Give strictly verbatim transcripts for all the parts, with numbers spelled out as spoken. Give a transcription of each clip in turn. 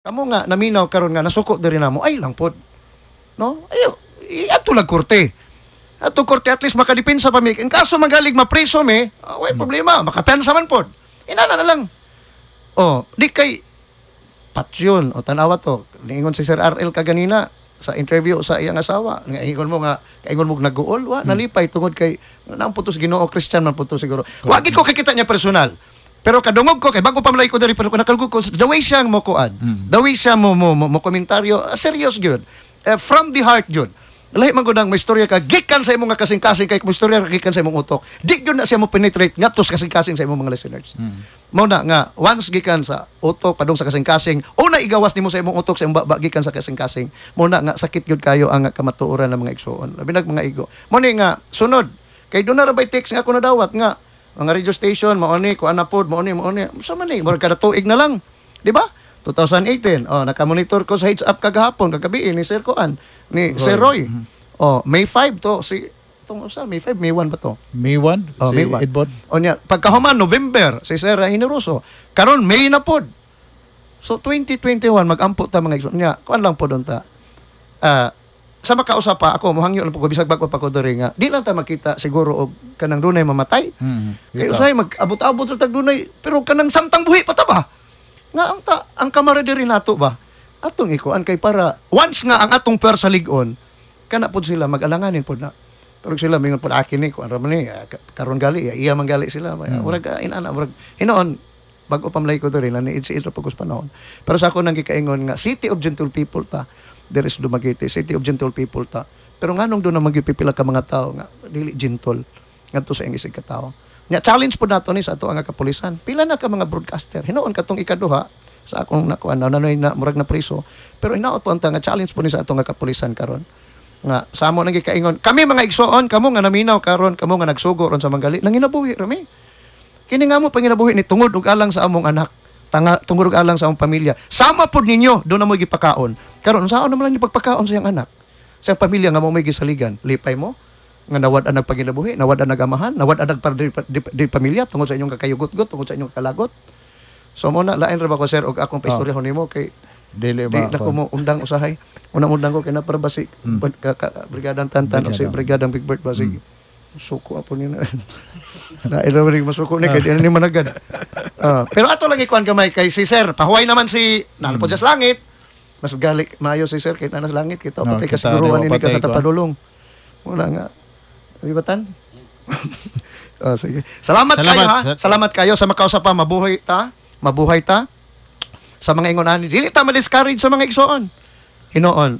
Kamo nga naminaw karon nga nasuko diri namo ay lang pod. No? Ayo, ato lang korte. Ato korte at least makadepensa pa mi. In kaso magalig mapriso mi, uh, way problema, makapensa man pod. Inana na lang. Oh, di kay patyon o tanawa to. Niingon si Sir R L kaganina sa interview sa iyang asawa. Ingon mo nga, kaingon mo naguol, wa, nalipay tungod kay nang putos Ginoo Christian man putos siguro. Wa gid ko kikita niya personal. Pero kadungog ko kay bago pa malay ko diri pero nakalugog ko the way siya mo kuan. Mm. The way siya mo mo, mo, mo komentaryo, uh, serious gyud. Uh, from the heart gyud. Lahi man gud ang may istorya ka gikan sa imong kasing-kasing kay mo istorya gikan sa imong utok. Di gyud na siya mo penetrate ngadto kasing-kasing sa imong mga listeners. Mm. Mao na nga once gikan sa utok padung sa kasing-kasing, una igawas nimo sa imong utok sa imong baba gikan sa kasing-kasing. Mao na nga sakit gyud kayo ang kamatuoran ng mga igsoon. Labi nag mga igo. Mao ni nga sunod kay do na ra bay text nga ako nadawat nga mga radio station, mauni, kuan na pod, mauni, mauni. Sa man ni, murag kada tuig na lang. Di ba? twenty eighteen, oh, nakamonitor ko sa Heads Up kagahapon, kagabi, ni Sir Kuan, ni Roy. Sir Roy. Mm-hmm. Oh, May five to, si, itong, sa May five, May one ba to? May one? Oh, si May one. Edbon? O niya, pagkahuman, November, si Sir Hineroso. Karon May na pod. So, twenty twenty-one, mag-ampo ta mga igsoon niya. Kuan lang po doon ta. Ah, uh, sa makausap pa ako, muhangyo lang po ko, bisag bago pa ko diri nga, di lang ta makita siguro og kanang dunay mamatay. Mm, kaya usay mag-abot-abot sa tag dunay, pero kanang samtang buhi pa ta ba? Nga ang ta, ang kamaradiri nato ba? Atong ikuan kay para, once nga ang atong pwersa ligon, kana pod sila mag-alanganin pod na. Pero sila mingon pod akin ni, kuan ra man ni, karon gali, iya man gali sila. Mm. Murag inana, murag, hinoon, bago pa malay ko diri, na ni itsi ito pagkus panahon. Pero sa ako nang gikaingon nga, City of Gentle People ta, there is Dumaguete, City of Gentle People ta. Pero nganong doon na magipipila ka mga tao nga dili gentle ngadto sa ingisig ka tao. Nya challenge po nato ni sa ato ang kapulisan. Pila na ka mga broadcaster. Hinoon katong ikaduha sa akong nakuan na nanoy na murag na priso. Pero hinaot po ang nga challenge po ni sa ato nga kapulisan karon. Nga samo nang gikaingon. Kami mga igsoon, kamo nga naminaw karon, kamo nga nagsugo ron sa manggali. Nanginabuhi rami. Kini nga mo panginabuhi ni tungod ug alang sa among anak. Tanga tungod alang sa among pamilya. Sama pod ninyo do na mo gipakaon. Karon unsaon naman lang ni pagpakaon sa iyang anak? Sa iyang pamilya nga mo may gisaligan. Lipay mo nga nawad ang nagpaginabuhi, nawad ang nagamahan, nawad ang nagpar di, di, di pamilya tungod sa inyong kakayugot-got, tungod sa inyong kalagot. So mo na lain ra ba ko sir og akong paistorya oh. nimo kay dili di ba na ko mo undang usahay. Unang-undang ko kay na para basi mm. ka, ka, brigadang Tantan o si brigadang Big Bird basi. Mm. Suko apo ni na. Na ira ring masuko ni kay di ni managad. Uh, pero ato lang ikuan gamay kay si sir. Pahuway naman si nalpo mm. sa langit. Mas gali maayo si sir kay nana sa langit kita no, patay ka siguruan ini ka sa tapadulong. Wala nga. Ibatan. Oh, sige. Salamat, Salamat kayo ha. Sir. Salamat kayo sa makausap pa mabuhay ta. Mabuhay ta. Sa mga ingon ani dili ta ma-discourage sa mga igsoon. Hinoon.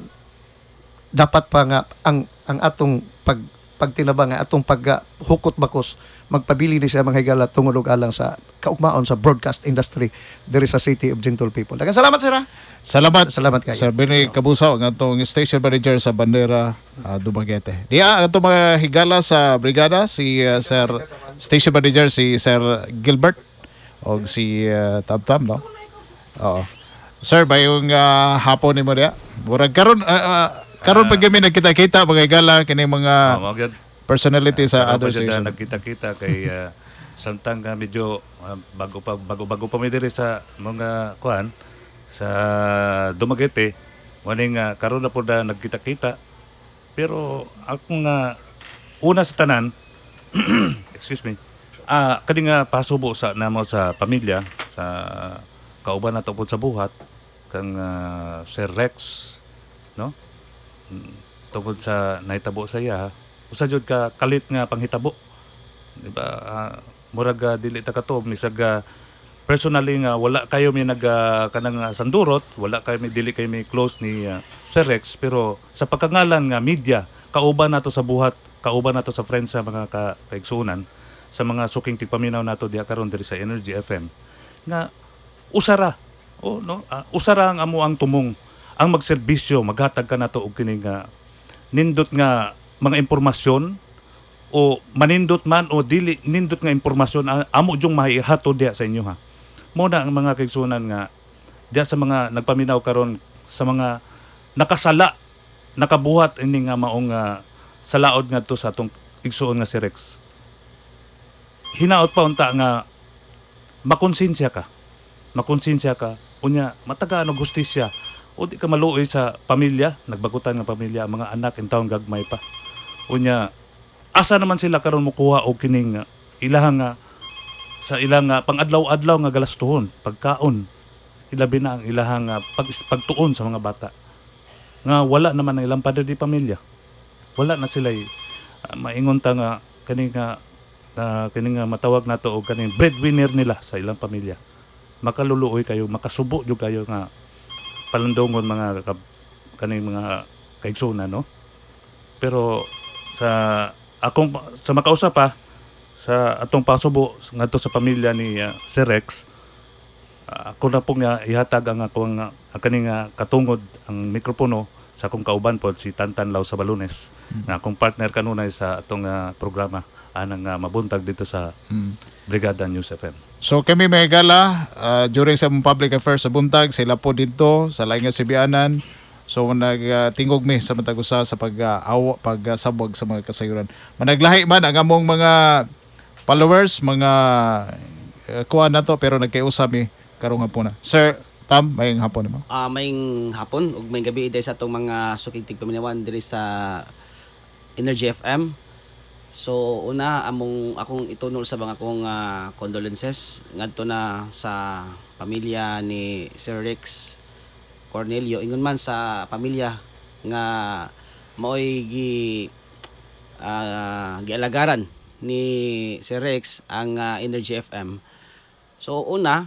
Dapat pa nga ang ang atong pag pagtinabang nga atong paghukot bakos magpabili ni siya mga higala tungod og alang sa kaugmaon sa broadcast industry there is a City of Gentle People. Daghang salamat sir ha. Salamat. Salamat kayo. Sir Benny Kabusaw ang atong station manager sa Bandera uh, Dumaguete. Diya ang atong mga higala sa brigada si uh, Sir Station Manager si Sir Gilbert o si uh, Tam Tam no. Oo. Sir, bayong uh, hapon ni mo diya. Murag karon uh, uh, karon pag kami nagkita-kita mga higala kini mga oh, personality sa uh, other station. Nagkita-kita kay uh, samtang uh, medyo uh, bago pa bago bago pa mi diri sa mga kuan sa Dumaguete waning uh, karon na po na nagkita-kita pero akong uh, una sa tanan excuse me ah uh, kani nga pasubo sa namo sa pamilya sa kauban nato po sa buhat kang uh, Sir Rex no tungkol sa nahitabo sa iya usa jud ka kalit nga panghitabo di ba uh, murag uh, dili ta katuom ni saga personally nga wala kayo mi nag uh, kanang uh, sandurot wala kayo mi dili kayo mi close ni uh, Sir Rex pero sa pagkangalan nga media kauban nato sa buhat kauban nato sa friends sa mga ka kaigsunan sa mga suking tigpaminaw nato diha karon diri sa Energy F M nga usara oh no uh, usara ang amo ang tumong ang magserbisyo maghatag ka nato og kini nga nindot nga mga impormasyon o manindot man o dili nindot nga impormasyon amo jung mahihato diha sa inyo ha. Mo na ang mga kaigsunan nga diha sa mga nagpaminaw karon sa mga nakasala nakabuhat ini nga maong uh, salaod ngadto sa atong igsuon nga si Rex. Hinaot pa unta nga makonsensya ka. Makonsensya ka Unya matagaan og hustisya. O di ka maluoy sa pamilya, nagbagutan nga pamilya, mga anak in taon gagmay pa. Unya asa naman sila karon mokuha og kining uh, ilahang nga sa ilang uh, pang-adlaw-adlaw nga galastuhon, pagkaon. Ilabi na ang ilahang uh, pag pagtuon sa mga bata. Nga wala naman ang ilang padre di pamilya. Wala na sila uh, maingon ta nga kaning nga uh, kaning nga matawag nato og kaning breadwinner nila sa ilang pamilya. Makaluluoy kayo, makasubo jud kayo nga palandongon mga kaning mga kaigsunan, no? Pero sa akong sa makausap pa sa atong pasubo ngadto sa pamilya ni uh, Sir Rex, uh, ako na pong uh, ihatag ang akong uh, kaning uh, katungod ang mikropono sa akong kauban pod si Tantan Lau sa Balones, mm-hmm. na akong partner kanunay sa atong uh, programa anang uh, mabuntag dito sa mm-hmm. Brigada News F M. So kami may gala uh, during sa public affairs sa buntag, sila po dito sa laing nga Sibianan. So nagtingog uh, mi sa matag usa sa pag uh, awa, pagsabog uh, sa mga kasayuran. Managlahi man ang among mga followers, mga uh, kuha na to, pero nagkaiusap mi karong hapon na. Sir Tam, may hapon mo? Ah, uh, may hapon ug may gabi diri sa atong mga sukig tigpaminawan diri sa Energy F M. So una among akong itunol sa mga akong uh, condolences ngadto na sa pamilya ni Sir Rex Cornelio, ingon man sa pamilya nga maoy gi uh, gialagaran ni Sir Rex ang uh, Energy F M. So una,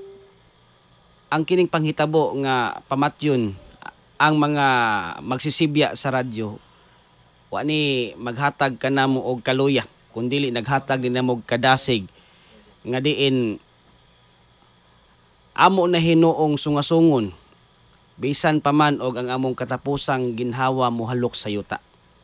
ang kining panghitabo nga pamatyon ang mga magsisibya sa radyo, wa ni maghatag kanamo og kaluya, kundili naghatag din namo og kadasig nga diin amo na hinuong sungasungon bisan pa man og ang among katapusang ginhawa mohalok sa yuta.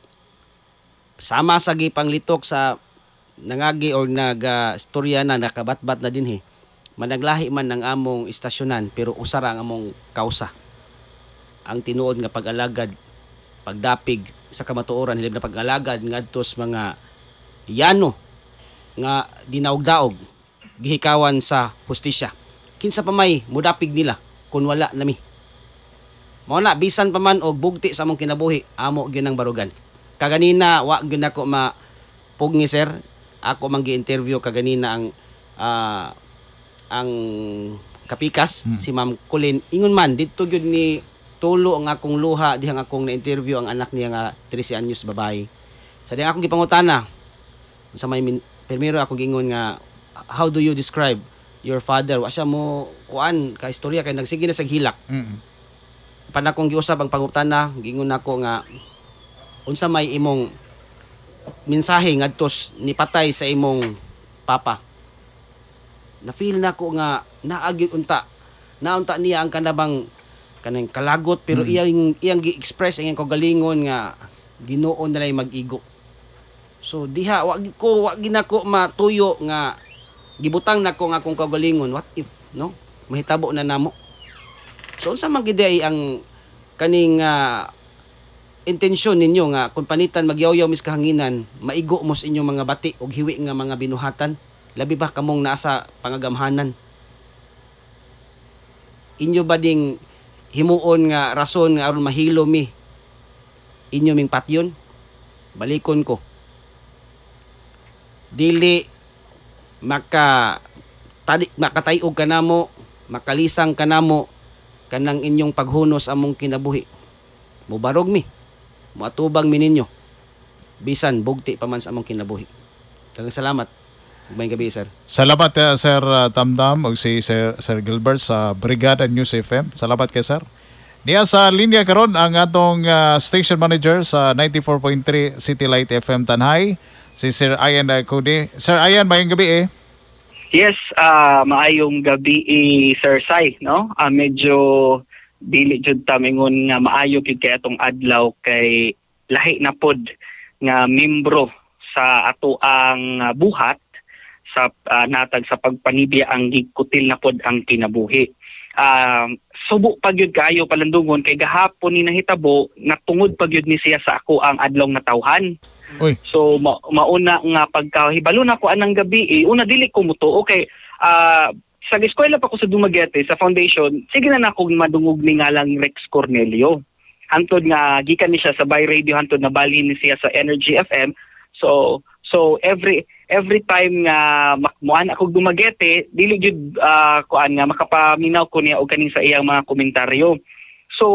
Sama sa gipanglitok sa nangagi or naga-istorya na nakabatbat na dinhi, managlahi man ang among istasyonan pero usara ang among kausa. Ang tinuod nga pag-alagad, pagdapig sa kamatuoran, hilab na pag-alagad ngadto sa mga yano nga dinaog-daog gihikawan sa hustisya. Kinsa pa may mudapig nila kun wala nami. Mao na bisan pa man og bugti sa among kinabuhi, amo gyud ang barugan. Kaganina wa gyud nako ma pugni sir, ako man gi-interview kaganina ang uh, ang kapikas hmm. si Ma'am Colin, ingon man didto gyud ni tulo ang akong luha dihang akong na-interview ang anak niya nga thirteen anyos babae. Sa dihang akong gipangutana sa may primero akong gingon nga how do you describe your father? Wa siya mo kuan ka istorya kay nagsige na sa hilak. Mm-hmm. Pan akong giusab ang pangutana, gingon nako nga unsa may imong mensahe ngadtos ni patay sa imong papa. Na feel nako nga naagi unta. Naunta niya ang kanabang kanang kalagot pero mm. iyang iyang gi-express ang iyang kagalingon nga Ginoo na lay mag-igo. So diha wa ko wa ginako matuyo nga gibutang nako nga akong kagalingon, what if no mahitabo na namo. So unsa man gid ang kaning uh, intensyon ninyo nga kung panitan magyaw-yaw mis kahanginan, maigo mo sa inyong mga bati og hiwi nga mga binuhatan, labi ba kamong nasa pangagamhanan? Inyo ba ding himuon nga rason nga aron mahilo mi inyo ming patyon? Balikon ko, dili maka tadi makatayog kanamo, makalisang kanamo kanang inyong paghunos among kinabuhi. Mubarog mi, muatubang mi ninyo bisan bugti pa man sa among kinabuhi. Daghang salamat. May gabi, sir. Salamat uh, Sir uh, Tamdam o si Sir, Sir Gilbert sa Brigada News F M. Salamat kay Sir. Niya sa linya karon ang atong uh, station manager sa ninety-four point three City Light F M Tanhay, si Sir Ian uh, Cody. Sir Ian, mayong gabi eh. Yes, uh, maayong gabi eh, Sir Sai, no? Uh, medyo dili jud ta mingon nga maayo kay kay atong adlaw kay lahi na pod nga membro sa ato ang uh, buhat sa uh, natag sa pagpanibya ang gikutil na pod ang kinabuhi. Uh, subo pa gyud kayo palandungon kay gahapon ni nahitabo natungod pa gyud ni siya sa ako ang adlaw na tawhan. Uy. So ma- mauna nga pagkahibalo na ko anang gabi eh, una dili ko mutuo kay uh, sa eskwela pa ko sa Dumaguete sa foundation, sige na na akong madungog ni nga lang Rex Cornelio. Hantod nga gikan ni siya sa Bay Radio, hantod na balhin ni siya sa Energy F M. So so every every time nga makmuan ako Dumaguete, dili jud uh, kuan nga makapaminaw ko niya og kaning sa iyang mga komentaryo. So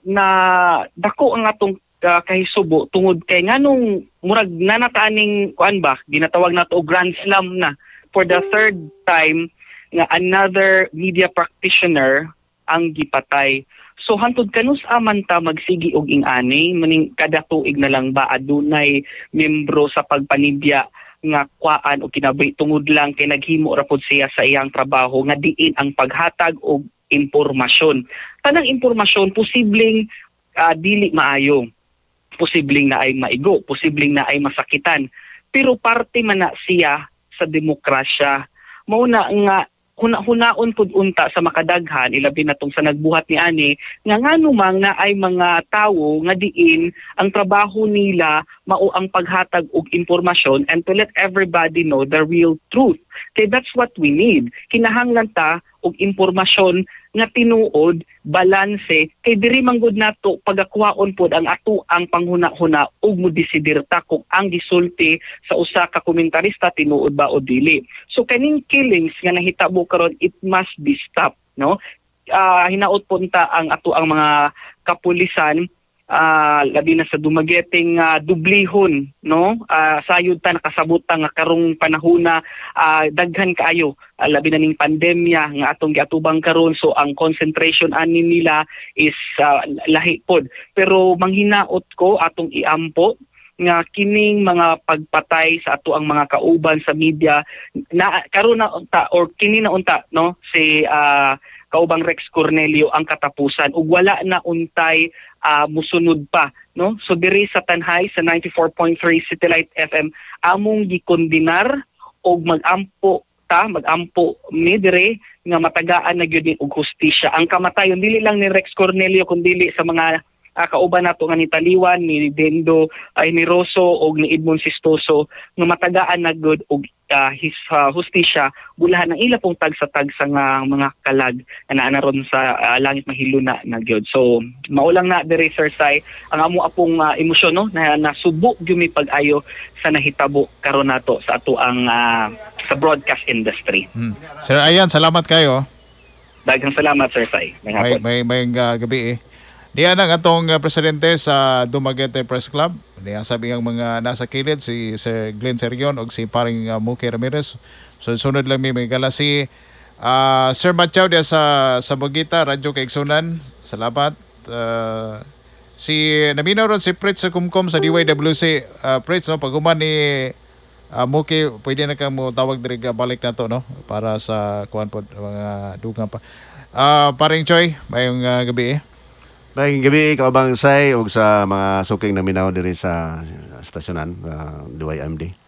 na dako ang atong uh, kahisubo tungod kay nganong murag nanataaning kuan ba ginatawag nato og Grand Slam na for the third time nga another media practitioner ang gipatay. So hantod kanus aman ta magsigi og ing-ani maning kada tuig na lang ba adunay membro sa pagpanibya nga kuan o kinabay tungod lang kay naghimo ra pud siya sa iyang trabaho nga diin ang paghatag og impormasyon. Tanang impormasyon posibleng uh, dili maayo, posibleng na ay maigo, posibleng na ay masakitan, pero parte man na siya sa demokrasya. Mao na nga huna-hunaon pud unta sa makadaghan ilabi na tong sa nagbuhat ni ani nga ngano mang na ay mga tawo nga diin ang trabaho nila mao ang paghatag og impormasyon and to let everybody know the real truth. Kay that's what we need. Kinahanglan ta og impormasyon nga tinuod, balanse, kay diri manggod nato pagakuhaon pod ang ato ang panghuna-huna ug mo desidir ta kung ang gisulti sa usa ka komentarista tinuod ba o dili. So kaning killings nga nahitabo karon, it must be stopped, no? Uh, hinaot punta ang ato ang mga kapulisan, uh, labi na sa Dumagueteng uh, dublihon, no? Uh, sayod ta nakasabot ta nga karong panahona uh, daghan kaayo, uh, labi na ning pandemya nga atong giatubang karon, so ang concentration ani nila is uh, lahi pod. Pero manghinaot ko atong iampo nga kining mga pagpatay sa ato ang mga kauban sa media na karon na unta or kini na unta, no, si uh, kaubang Rex Cornelio ang katapusan ug wala na untay uh, musunod pa, no? So diri sa Tanhay sa ninety-four point three Satellite F M among gikondinar og magampo ta magampo mi dire nga matagaan na gyud og hustisya ang kamatayon dili lang ni Rex Cornelio kundi sa mga uh, kauban nato nga ni Taliwan, ni Dendo, ay ni Rosso og ni Edmond Sistoso nga matagaan na gyud og uh, his uh, hustisya bulahan ng ila pong tag-sa-tag sa nga mga kalag na naanaron sa uh, langit mahiluna na gyud. So maulang na dire Sir Sai ang amo apong uh, emosyon, no, na nasubo gyud mi pag-ayo sa nahitabo karon nato sa ato ang uh, sa broadcast industry. Hmm. Sir Ayan, salamat kayo. Daghang salamat Sir Sai. May may may uh, gabi eh. Diyan ang atong uh, presidente sa Dumaguete Press Club. Diyan sabi ang mga nasa kilid si Sir Glenn Serion o si paring uh, Muki Ramirez. So sunod lang may may gala si uh, Sir Machaw diya sa sa Bogita, Radyo Kaigsunan. Salamat. Uh, si naminaw ron si Pritz sa Kumkom sa D Y W C. Uh, Pritz, no, pag human ni uh, Muki, pwede na kang mo tawag diri balik na to, no, para sa kuan pod mga dugang pa. Uh, paring Choy, mayong uh, gabi eh. Maging gabi, kaubang say og sa mga suking na minaw diri sa stasyonan, uh, D Y M D.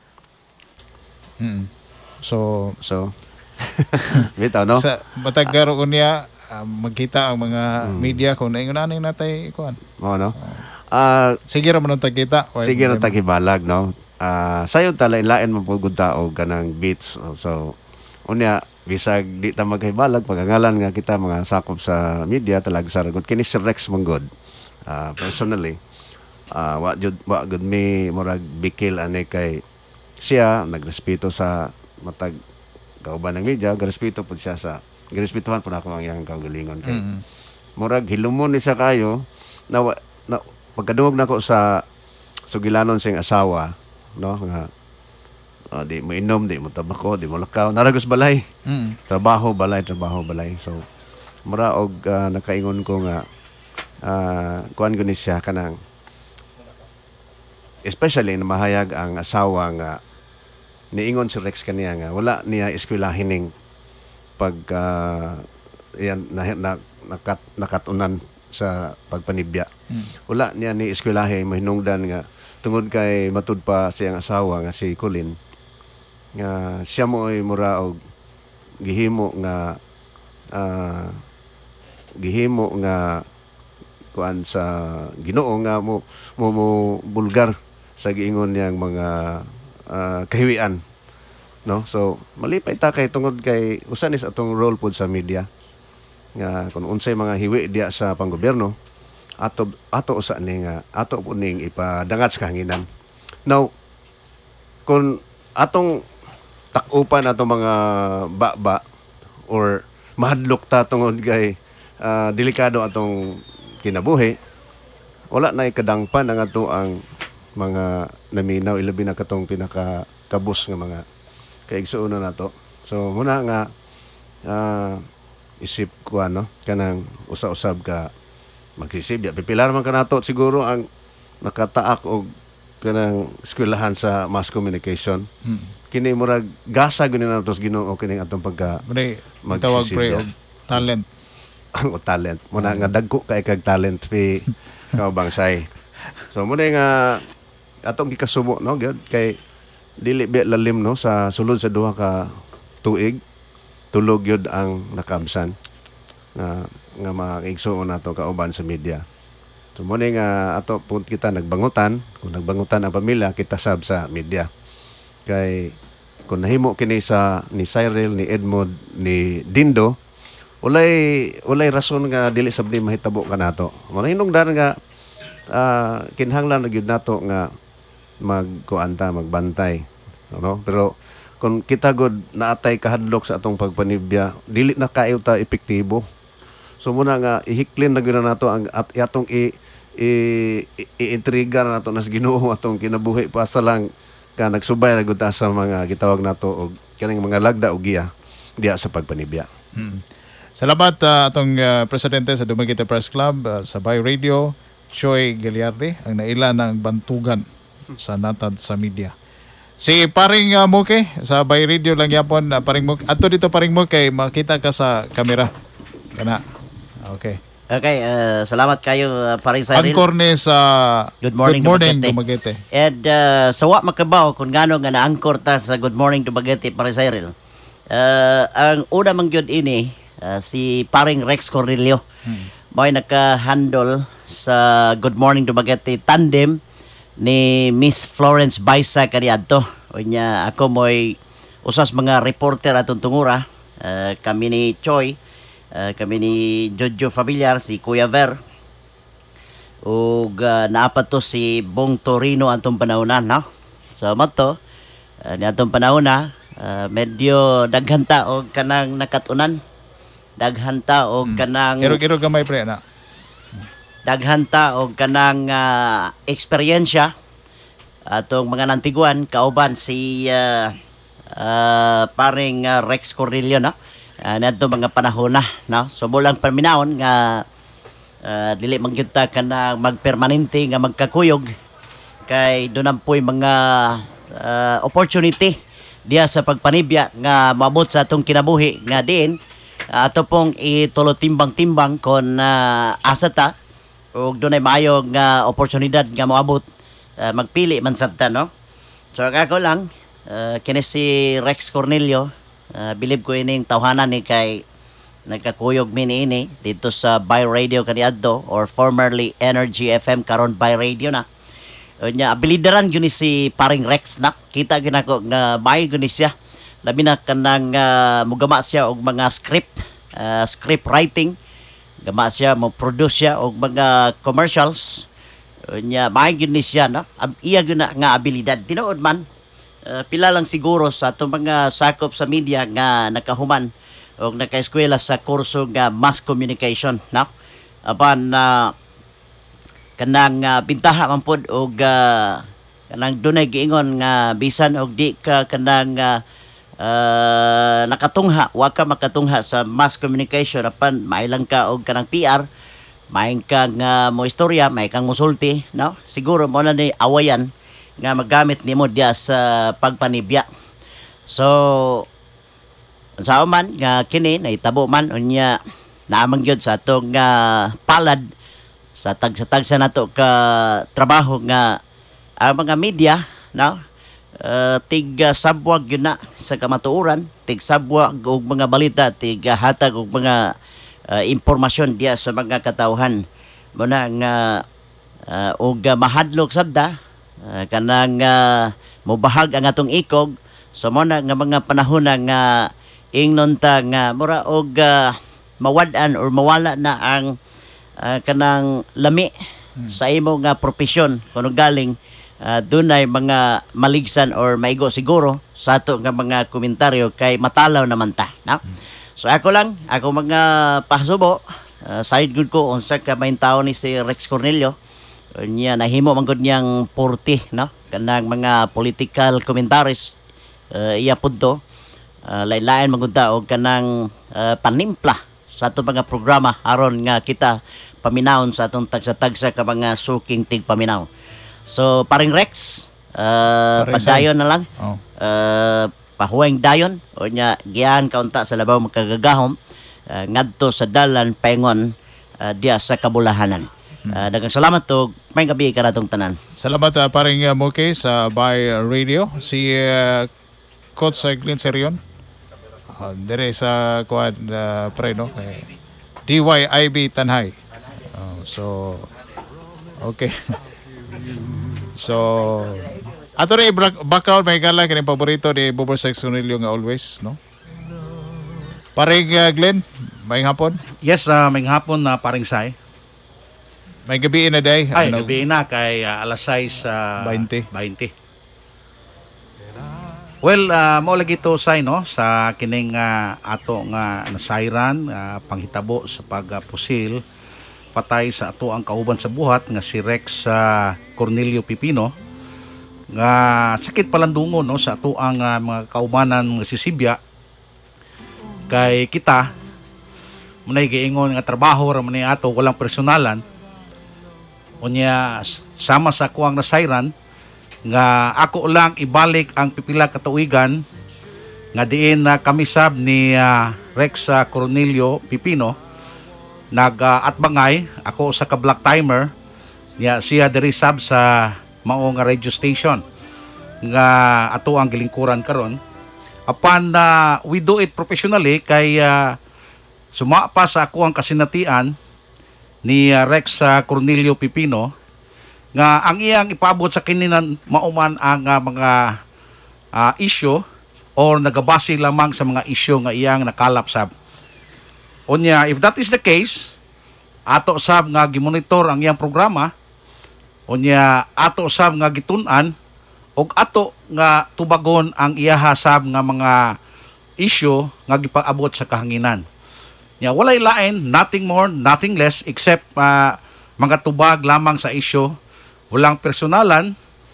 Mm. So, So, bitaw, no? sa matagaro ko niya, uh, magkita ang mga mm. media kung naingunanin natay ikuan. Oo, no? Uh, Sige ra man ang tagkita. sige na tagibalag, no? Uh, sayon ta lain-lain mo pugod ta og kanang beats. So, unya bisag di ta maghibalag pagangalan nga kita mga sakop sa media talag saragot kini si Rex Manggod. Uh, personally, uh, wa jud wa gud mi murag bikil ani kay siya nagrespeto sa matag kauban ng media, grespeto pud siya sa grespetuhan pud ako ang iyang kaugalingon kay Mm-hmm. murag hilumon ni sa kayo na, wa- na pagkadungog nako sa sugilanon sing asawa, no, nga uh, di mo inom, di mo tabako, di mo lakaw, naragos balay. Mm. Trabaho balay, trabaho balay. So mura og uh, nakaingon ko nga uh, kuan ko ni siya kanang especially na mahayag ang asawa nga niingon si Rex kaniya nga wala niya eskwelahin ning pag uh, yan na, na, nakat, nakatunan sa pagpanibya. Mm. Wala niya ni eskwelahe mahinungdan nga tungod kay matud pa siyang asawa nga si Colin nga siya mo ay mura og gihimo nga uh, gihimo nga kuan sa Ginoo nga mo mo, mo bulgar sa giingon niyang mga uh, kahiwian no? So malipay ta kay tungod kay usa ni sa atong role pod sa media nga kung unsay mga hiwi diya sa panggobyerno ato ato usa ni nga ato po ning ipadangat sa kahanginan. Now kung atong takupan atong mga baba or mahadlok ta tungod kay ah, delikado atong kinabuhi, wala na ikadangpan ang ato ang mga naminaw ilabi na katong pinaka kabus nga mga kaigsuonon nato. So muna nga ah, isip ko ano kanang usa-usab ka magsisib ya pipilar man kanato siguro ang nakataak og kanang eskwelahan sa mass communication. Hmm. Kini murag gasa gyud na nato sa Ginoo kining atong pagka Muna Magsisib tawag pre ya. og talent. ang talent mo na nga dagko kay kag talent pi kaubangsay. So mo nga atong gikasubo no gyud kay dili bi lalim no sa sulod sa duha ka tuig tulog gyud ang nakabsan nga nga makigsuon nato kauban sa media. So mo nga ato pud kita nagbangutan, kung nagbangutan ang pamilya kita sab sa media. Kay kung nahimo kini sa ni Cyril, ni Edmond, ni Dindo, walay walay rason nga dili sabdi mahitabo kanato. Mo hinungdan nga ah, kinahanglan na gyud nato nga magkuanta magbantay no pero kung kita god naatay kahadlok sa atong pagpanibya dili na kaayo ta epektibo. So muna nga ihiklin na gyud nato ang at atong i i- i- i-intriga na nato nas Ginoo atong kinabuhi pa sa lang ka nagsubay ra gud ta sa mga gitawag nato og kaning mga lagda og giya diya sa pagpanibya. Hmm. Salamat ah, atong ah, presidente sa Dumaguete Press Club ah, sa Bay Radio, Choy Galiarde, ang naila ng bantugan sa natad sa media. Si paring uh, Muke sa Bay Radio lang yapon, uh, paring Muke. Ato dito paring Muke, makita ka sa kamera. Kana. Okay. Okay, uh, salamat kayo uh, paring Cyril. Angkor ni sa Good morning, Good morning Dumaguete. Dumaguete. And uh, sa wa makabaw kung gano nga naangkor ta sa Good Morning Dumaguete paring Cyril. Uh, ang una man gyud ini uh, si paring Rex Cornelio. Hmm. Mo'y naka-handle sa Good Morning Dumaguete tandem ni Miss Florence Baisa kaniadto. Unya ako mo'y usas mga reporter atong tungura. Uh, kami ni Choy, uh, kami ni Jojo Familiar, si Kuya Ver. Ug uh, naapat to si Bong Torino atong panahonan, no? So mato, uh, ni atong panahona, uh, medyo daghan ta og kanang nakatunan. Daghan ta og kanang Iro-iro gamay pre na. daghan ta og kanang uh, eksperyensya atong mga nantiguan kauban si uh, uh, paring uh, Rex Cornelio na uh, nadto mga panahon na no so bulang paminawon nga uh, dili man gyud ta kanang magpermanente nga magkakuyog kay dunampoy mga uh, opportunity diya sa pagpanibya nga maabot sa atong kinabuhi nga diin uh, ato pong itulo timbang-timbang kon uh, asa ta ug dunay maayo nga oportunidad nga moabot uh, magpili man sabta no. So ako lang uh, kini si Rex Cornelio uh, believe ko ining tawhanan ni kay nagkakuyog mi ini dito sa Bay Radio kaniadto or formerly Energy F M karon Bay Radio na. Unya abilidaran gyud ni si paring Rex na kita gyud nako nga bay gyud ni siya labi na kanang uh, mugama siya og mga script uh, script writing gama siya mo produce siya og mga commercials nya may gyud ni siya no Ab- iya gyud na nga abilidad tinuod man uh, pila lang siguro sa atong mga sakop sa media nga nakahuman og nakaeskwela sa kurso nga mass communication no apan uh, kanang uh, bintaha man pod og uh, kanang dunay giingon nga bisan og di ka kanang uh, uh, nakatungha wa ka makatungha sa mass communication apan mailang ka og kanang P R maing kang uh, mo istorya may kang musulti no siguro mo na ni awayan nga magamit nimo diya sa pagpanibya so sa man nga kini nahitabo man unya naamang gyud sa atong uh, palad sa tag-sa-tagsa nato ka trabaho nga ang mga media no uh, tig uh, sabwag yun na sa kamatuoran tig sabwag og mga balita tig uh, hatag og mga uh, impormasyon diya sa mga katawhan mo na nga uh, og uh, mahadlok sabda uh, kanang uh, mobahag ang atong ikog So mo na nga mga panahon na nga ingnon ta nga mura og uh, mawad-an or mawala na ang uh, kanang lami hmm. sa imo nga profesyon kuno galing uh, dunay mga maligsan or maigo siguro sa ato nga mga komentaryo kay matalaw naman ta, no? Hmm. So ako lang, ako mga pahasubo, uh, side good ko unsa ka main tawo ni si Rex Cornelio. Niya nahimo man gud niyang forty, no? Kanang mga political commentaries uh, iya pudto. Uh, lain-lain man gud ta og kanang uh, panimpla sa ato mga programa aron nga kita paminawon sa atong tagsa-tagsa ka mga suking tig paminaw. So paring Rex, uh, padayon na lang. Oh. Uh, pahuwing dayon o nya giyan kaunta sa labaw makagagahom uh, ngadto sa dalan paingon uh, diya sa kabulahanan. Uh, daghang salamat og may gabi kanatong tanan. Salamat uh, paring uh, Moke sa Bay Radio si uh, Coach Glenn Serion. Uh, dire sa kuan uh, pre no kay D Y I B Tanhay. Uh, so okay. So ato rin background may gala kining paborito ni Bobor Rex Cornelio nga always, no? Paring uh, Glenn, may hapon? Yes, uh, may hapon na uh, paring Sai. May gabi na day. Ay, ano? gabi na kay uh, alas sais uh, twenty. twenty. Well, uh, mo lagi to Sai no sa kining uh, ato nga nasayran uh, panghitabo sa pagpusil patay sa ato ang kauban sa buhat nga si Rex uh, Cornelio Pipino. Nga sakit palandungon no sa ato ang uh, mga kaubanan mga sisibya kay kita munay giingon nga trabaho ra man ni ato walang personalan unya sama sa kuang nasayran nga ako lang ibalik ang pipila ka tuigan nga diin na uh, kami sab ni uh, Rex uh, Cornelio Pipino nag uh, atbangay ako sa ka black timer niya siya diri sab sa mao nga radio station nga ato ang gilingkuran karon apan uh, we do it professionally kay uh, sumapa sa ako ang kasinatian ni uh, Rex uh, Cornelio Pipino nga ang iyang ipaabot sa kininan mauman ang uh, mga uh, issue or nagabase lamang sa mga issue nga iyang nakalap sab. Unya if that is the case ato sab nga gimonitor ang iyang programa unya ato sab nga gitun-an og ato nga tubagon ang iyaha sab nga mga issue nga gipaabot sa kahanginan. Nya walay lain, nothing more, nothing less except uh, mga tubag lamang sa issue, walang personalan.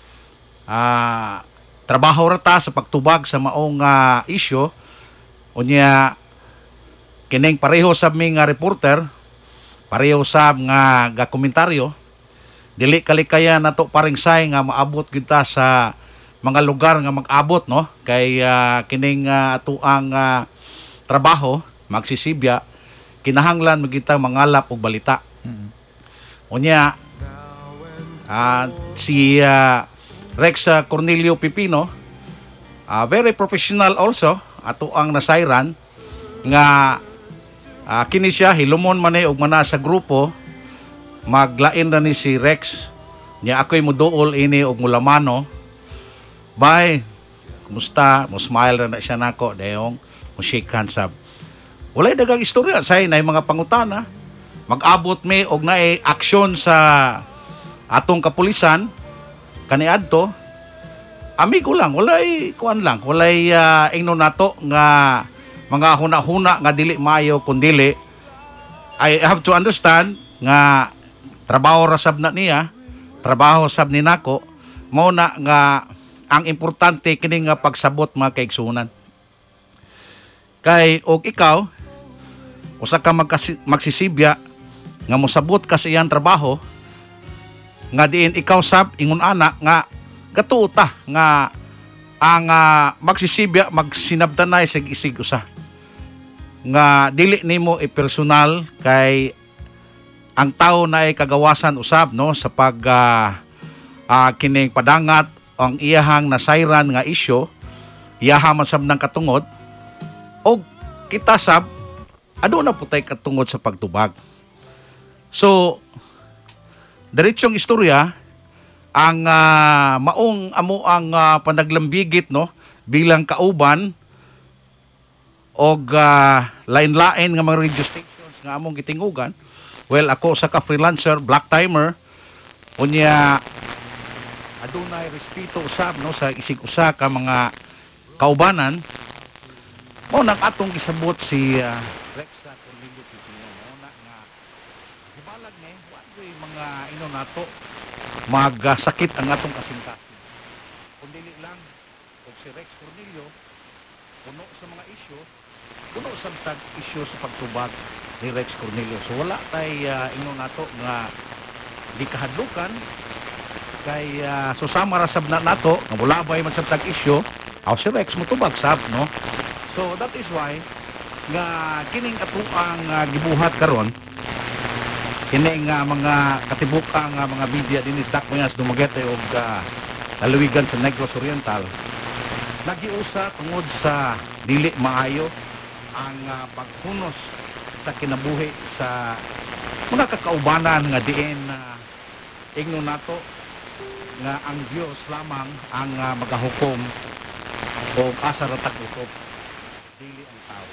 Uh, trabaho ra ta sa pagtubag sa maong uh, issue. Unya kining pareho sab mi nga reporter, pareho sab nga ga komentaryo. Dili kalikaya nato paring Sai nga maabot kita sa mga lugar nga mag-abot no kay uh, kining uh, ato ang uh, trabaho magsisibya kinahanglan magita mangalap og balita. Mm-hmm. Unya uh, si uh, Rex uh, Cornelio Pipino uh, very professional also ato ang nasayran nga uh, kini siya hilumon man og mana sa grupo maglain na ni si Rex niya ako'y muduol ini og mulamano bye kumusta mo smile na siya nako dayong mo shake hands up walay dagang istorya say nay mga pangutana mag-abot mi og naay aksyon sa atong kapulisan kaniadto amigo lang walay kuan lang walay uh, ingno nato nga mga huna-huna nga dili maayo kun dili I have to understand nga trabaho ra sab na niya, trabaho sab ni nako, mao na nga ang importante kini nga pagsabot mga kaigsunan. Kay og ikaw usa ka magsisibya nga mosabot ka sa iyang trabaho nga diin ikaw sab ingon ana nga gatuo ta nga ang uh, magsisibya magsinabtanay sa isig usa nga dili nimo i-personal kay ang tao na ay kagawasan usab no sa pag uh, uh, kining padangat ang iyahang nasayran nga isyu iyaha man sab ng katungod og kita sab ano na putay katungod sa pagtubag. So diretsong istorya ang uh, maong amo ang uh, panaglambigit no bilang kauban og ah, lain-lain nga mga radio stations nga among gitingugan. Well, ako sa ka freelancer, black timer, unya adunay respeto usab no sa isig usa ka mga kaubanan. Mo nang atong gisabot si uh, Rex Cornelio Pipino mo na nga gibalag ni wa gyud mga ino nato magasakit ang atong kasing-kasing. Kun dili lang og si Rex Cornelio puno sa mga isyu, puno sa tag isyu sa pagtubag ni Rex Cornelio. So wala tay uh, ino nato nga di kahadlukan kay uh, susama ra sab na nato nga bulabay man sa tag isyu, aw si Rex motubag sab no. So that is why nga kining atuang uh, gibuhat karon kining uh, mga katibukang uh, mga media dinhi sa Dakmayas, Dumaguete ug uh, lalawigan sa Negros Oriental nagiusa tungod sa dili maayo ang uh, paghunos sa kinabuhi sa mga kakaubanan nga diin uh, ingno nato nga ang Dios lamang ang uh, magahukom o asa ra tag-usop dili ang tao.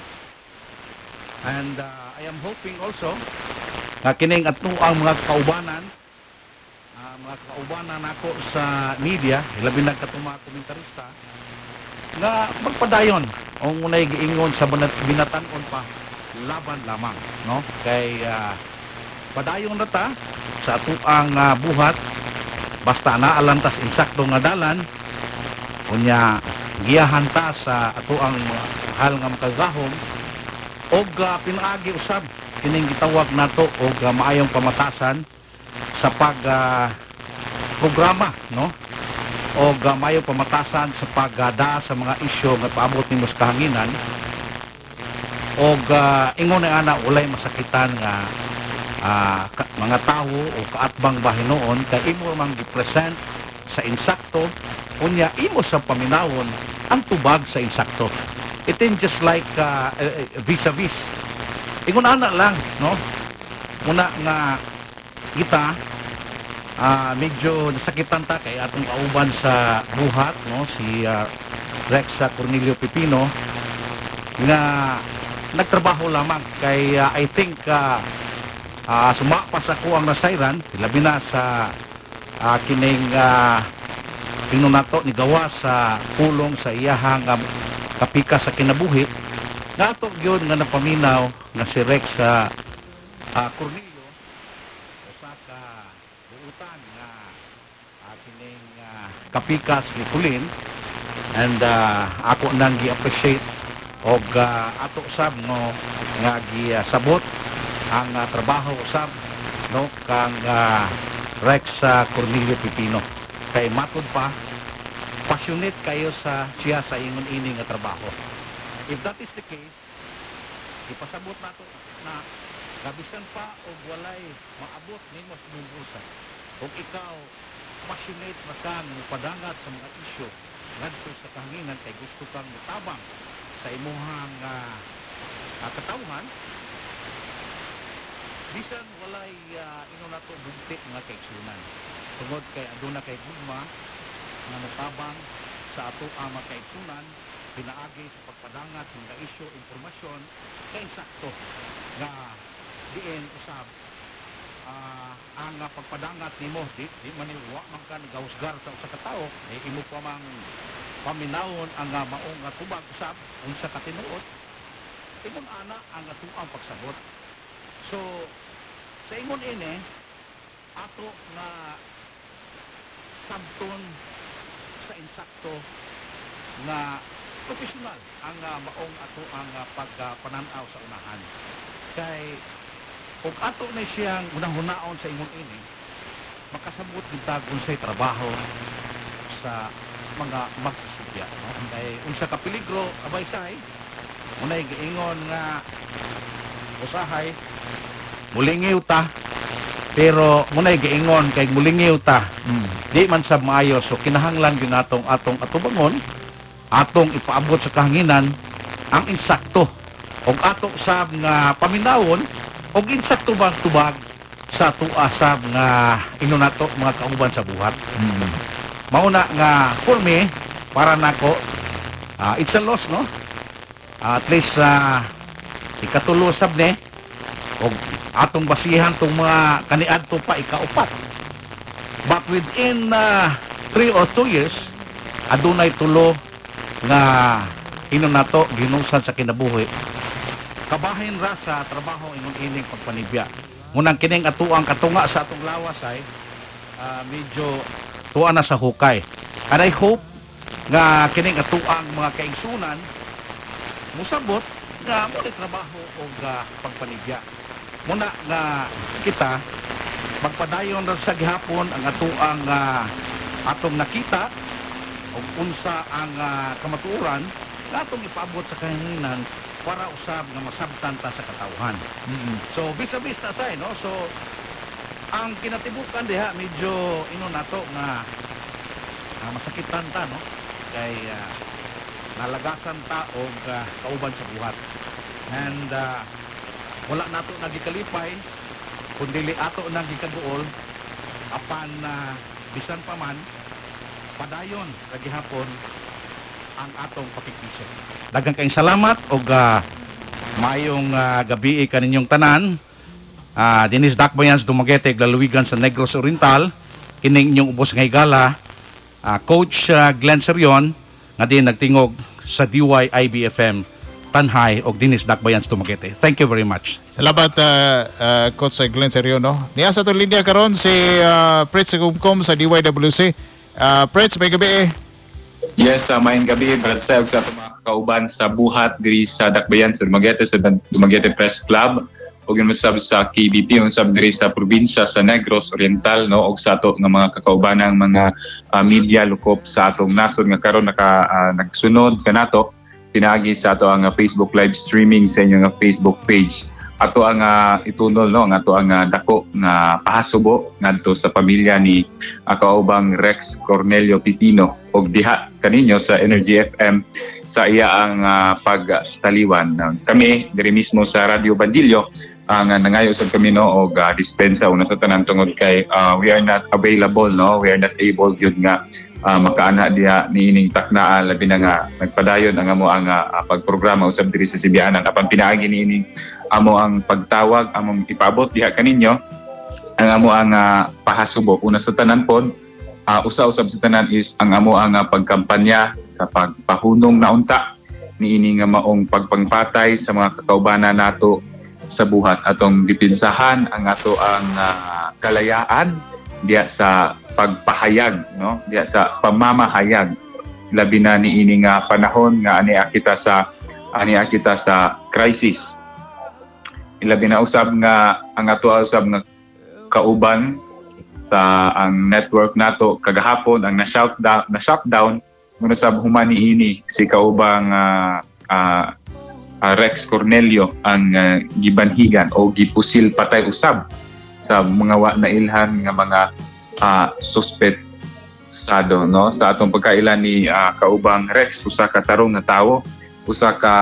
And uh, I am hoping also nga kining atno ang mga kaubanan uh, mga kaubanan nako sa media labi na katong mga komentarista nga magpadayon o unay giingon sa binatan-on pa laban lamang no kay uh, padayon na ta sa ato ang uh, buhat basta naalantas insakto nga dalan unya giyahan ta sa ato ang hal nga makagahom og uh, pinaagi usab kining gitawag nato og uh, maayong pamatasan sa pag uh, programa no og uh, maayong pamatasan sa paggada sa mga isyu nga paabot nimo sa kahanginan og uh, ingon na ana walay masakitan nga uh, ka, mga tawo o kaatbang bahinoon kay imo mang gipresent sa insakto unya imo sa paminawon ang tubag sa insakto. It ain't just like uh, uh, vis-a-vis. Ingon ana lang no muna nga kita uh, medyo nasakitan ta kay atong kauban sa buhat no si uh, Rex Cornelio Pipino nga nagtrabaho lamang kay uh, I think uh, uh, sumapas ako ang nasayran labi na sa uh, kining uh, tingno nato ni gawa sa pulong sa iyahang um, kapika sa kinabuhi nato gyud nga napaminaw nga si Rex sa uh, uh, Cornelio usa ka buutan nga uh, kining uh, kapika sa Likulin and uh, ako nang gi-appreciate og uh, ato usab no nga gisabot ang uh, trabaho usab no kang uh, Rex uh, Cornelio Pipino kay matod pa passionate kayo sa siya sa ingon ini nga trabaho. If that is the case ipasabot nato na gabisan pa og walay maabot nimo sa imong bulsa ug ikaw passionate na kang padangat sa mga isyu ngadto sa kahanginan kay gusto kang mutabang sa imuhang uh, uh, katawhan bisan walay uh, ino nato buntik nga kaigsunan tungod kay aduna kay gugma nga mutabang sa ato ang mga kaigsunan pinaagi sa pagpadangat sa mga isyu impormasyon kay sakto nga diin usab uh, ang uh, pagpadangat nimo di, di man wa man ka nagahusgar sa usa ka tawo eh, imo pa mang paminawon ang uh, maong uh, tubag usab unsa ka tinuod ingon ana ang atuang pagsabot. So sa ingon ini ato nga sabton sa insakto nga profesional ang uh, maong ato ang uh, pagpananaw sa unahan kay ug ato na siyang unang-hunaon sa ingon ini makasabot kita unsay trabaho sa mga magsisidya no? Kay unsa ka peligro abay say unay giingon nga usahay mulingiw ta pero munay giingon kay mulingiw ta hmm. Di man sab maayo so kinahanglan gyud natong atong atubangon atong ipaabot sa kahanginan ang insakto og ato sab nga paminawon og insakto bang tubag sa tuwa sab nga ino nato mga kauban sa buhat hmm. Mauna nga for me para nako Ah, it's a loss, no? Ah, at least uh, ikatulo sab ni o atong basihan tong mga kaniadto pa ikaupat. But within uh, three or two years, adunay tulo nga ino nato ginusan sa kinabuhi. Kabahin ra sa trabaho ingon ining pagpanibya. Munang kining atuang katunga sa atong lawas ay uh, medyo tuwa na sa hukay. And I hope nga kining atuang mga kaigsunan musabot nga mo trabaho o uh, pagpanibya. Muna nga kita magpadayon ra sa gihapon ang atuang uh, atong nakita o unsa ang uh, kamatuoran na atong ipaabot sa kahinan para usab nga masabtan ta sa katawhan. Mm-hmm. So bisa-bis na say, no? So ang kinatibukan diha medyo ino nato nga uh, masakitan ta, no? Kay uh, nalagasan ta og uh, kauban sa buhat. And uh, wala nato nagikalipay kundi ato nang gikaduol apan uh, bisan pa man padayon kagihapon ang atong pakikiso. Daghang kayong salamat og uh, maayong uh, gabi kaninyong tanan. Uh, Dennis Dakbayans Dumaguete, Glaluigan sa Negros Oriental. Kining inyong ubos nga higala, uh, Coach uh, Glenn Serion nga din nagtingog sa D Y I B F M Tanhay og Dennis Dakbayans Dumaguete. Thank you very much. Salamat uh, uh, Coach Glenn Serion, no? Niya sa itong linya karon si uh, Pritz Kumkum sa D Y W C. Uh, Pritz, may gabi eh. Yes, uh, maayong gabi, Brad Sayog sa mga kauban sa buhat diri sa Dakbayan sa Dumaguete sa Dumaguete Press Club ug yung sab sa K B P yung sab diri sa probinsya sa Negros Oriental, no, og sa ato nga mga kakaubanang mga uh, media lukop sa atong nasod nga karon naka uh, nagsunod kanato pinaagi sa ato ang uh, Facebook live streaming sa inyong uh, Facebook page. Ato ang uh, itunol, no, ang ato ang uh, dako nga pahasubo ngadto sa pamilya ni uh, kaubang Rex Cornelio Pipino og diha kaninyo sa Energy F M sa iya ang uh, pagtaliwan. Uh, kami diri mismo sa Radio Bandilyo ang uh, nangayo sa kami, no, og uh, dispensa una sa tanan tungod kay uh, we are not available, no, we are not able gyud nga uh, makaana diha niining taknaa labi na nga nagpadayon ang amo ang uh, pagprograma usab diri sa Sibianan apan pinaagi niining amo ang pagtawag among ipabot diha kaninyo ang amo ang uh, pahasubo una sa tanan pod uh, usa-usab sa tanan is ang amo ang uh, pagkampanya sa pagpahunong na unta niini nga maong pagpangpatay sa mga kakaubanan nato sa buhat atong dipinsahan ang ato ang uh, kalayaan diha sa pagpahayag, no, diha sa pamamahayag labi na niini nga panahon nga ani kita sa ani kita sa crisis. Ilabi na usab nga ang ato usab nga kauban sa ang network nato kagahapon ang na shutdown na shutdown muna sab humani ini si kaubang uh, uh, uh, Rex Cornelio ang uh, gibanhigan o gipusil patay usab sa mga wa na ilhan nga mga uh, suspect sado, no, sa atong pagkailan ni uh, kaubang Rex usa ka tarong nga tawo, usa ka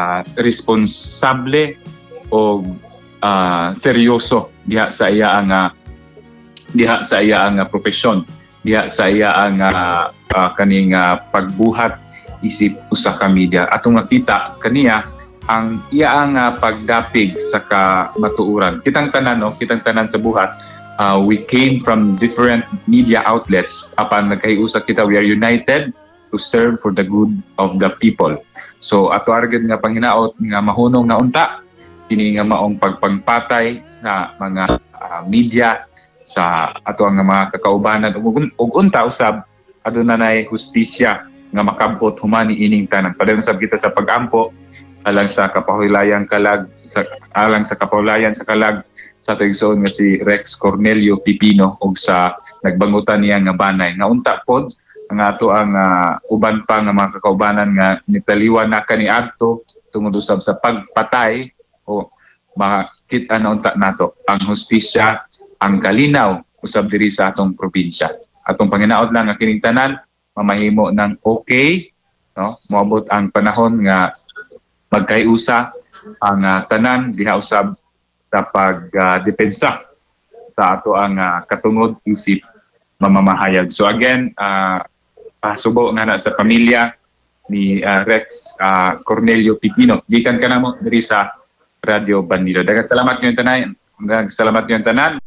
responsable o uh, seryoso diha sa iya ang uh, diha sa iya ang uh, profesyon, diha sa iya ang uh, uh, kaning uh, pagbuhat isip usa ka media. Atong nakita kaniya ang iya ang uh, pagdapig sa kamatuuran. Kitang tanan, no, kitang tanan sa buhat, uh, we came from different media outlets. Apan nagkaiusa kita, we are united to serve for the good of the people. So ato argid nga panghinaot nga mahunong na unta kini nga maong pagpangpatay sa mga uh, media sa ato ang mga kakaubanan ug unta usab adunay hustisya nga makabot humani ining tanan. Padayong sab kita sa pagampo alang sa kapahulayang kalag sa alang sa kapahulayan sa kalag sa tigsoon nga si Rex Cornelio Pipino ug sa nagbangutan niya nga banay nga unta pod ang ato ang uh, uban pa nga mga kakaubanan nga nitaliwan na kaniadto tungod usab sa pagpatay o makita na unta nato ang hustisya ang kalinaw usab diri sa atong probinsya. Atong panginaot lang nga kining tanan mamahimo ng okay, no, moabot ang panahon nga magkaiusa ang uh, tanan diha usab sa pagdepensa uh, sa ato ang uh, katungod isip mamamahayag. So again, uh, pasubo nga na sa pamilya ni ah, Rex ah, Cornelio Pipino. Gikan ka namo diri sa Radio Bandido. Daghang salamat kayong tanan. Daghang salamat kayong tanan.